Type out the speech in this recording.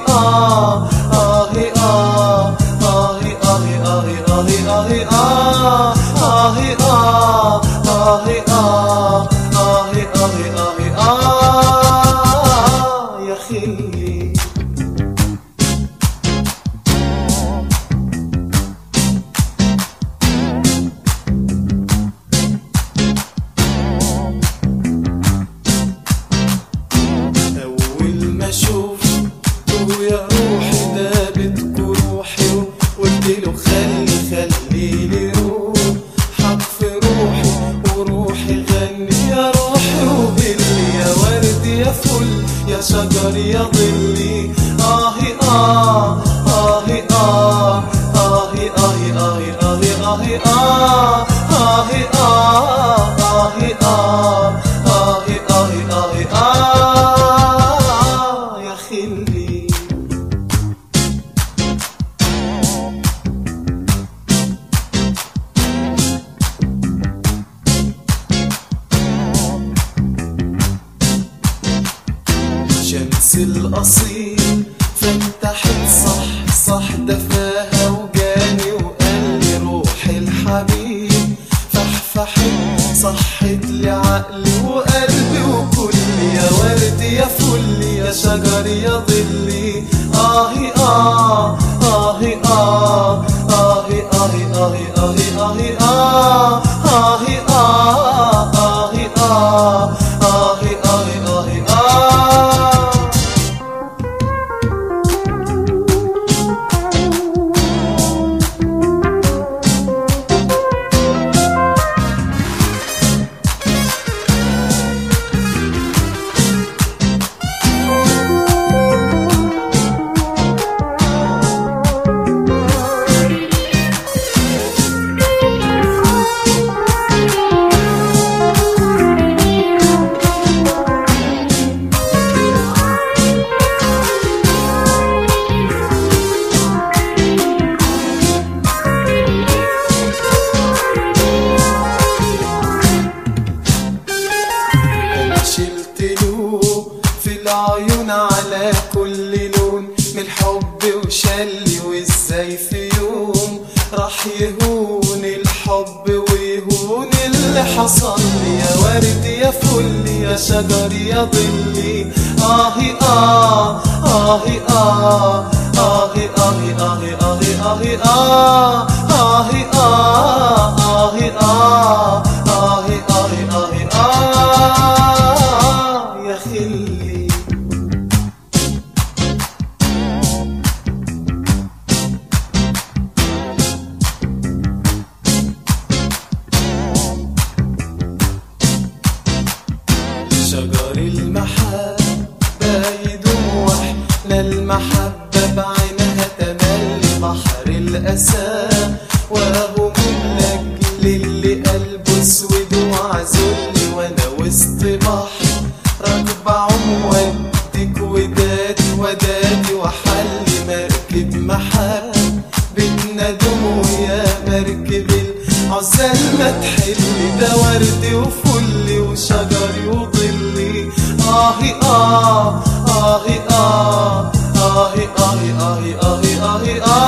يا خلي. أول ما شوفته يا روحي دابت جروحي، وقلتله خليلي روحك في روحي، وروحي غني يا روحي وقلي يا ورد يا فل يا شجر يا ظلي. آهي آه آهي آه آهي آهي آهي آهي آهي آه آهي آه آهي آه آهي آهي آهي آه يا خلي. شمس الأصيل فتحت صح دفاها وجاني وقال لي روحي الحبيب فحفحت صحت لي عقلي وقلبي وكلي يا ورد يا فل يا شجر يا ظلي. آهي آه آهي آه آهي آهي آهي آهي آهي آه آهي آه آهي آه آهي آهي آهي آه. العيون على كل لون من الحب وشلي، وازاي في يوم راح يهون الحب ويهون اللي حصل لي يا ورد يا فل يا شجر يا ظلي. آهي آه آهي آه آهي آهي آهي آهي آهي آه آهي آه آهي آه آهي آهي آهي آه يا خلي. شجر المحبة يدوم واحنا المحبة بعينها تملي بحر الأسى، وهو من لأجل اللي قلبه اسود وعزلني وانا وسط بحر راكبة عم ودك ودادي وحلي مركب محبتنا دمو يا مركب العزال ما تحلي، ده وردي وفلي وشجري وظلي. آهي آه آهي آه آهي آهي آهي آهي آهي آه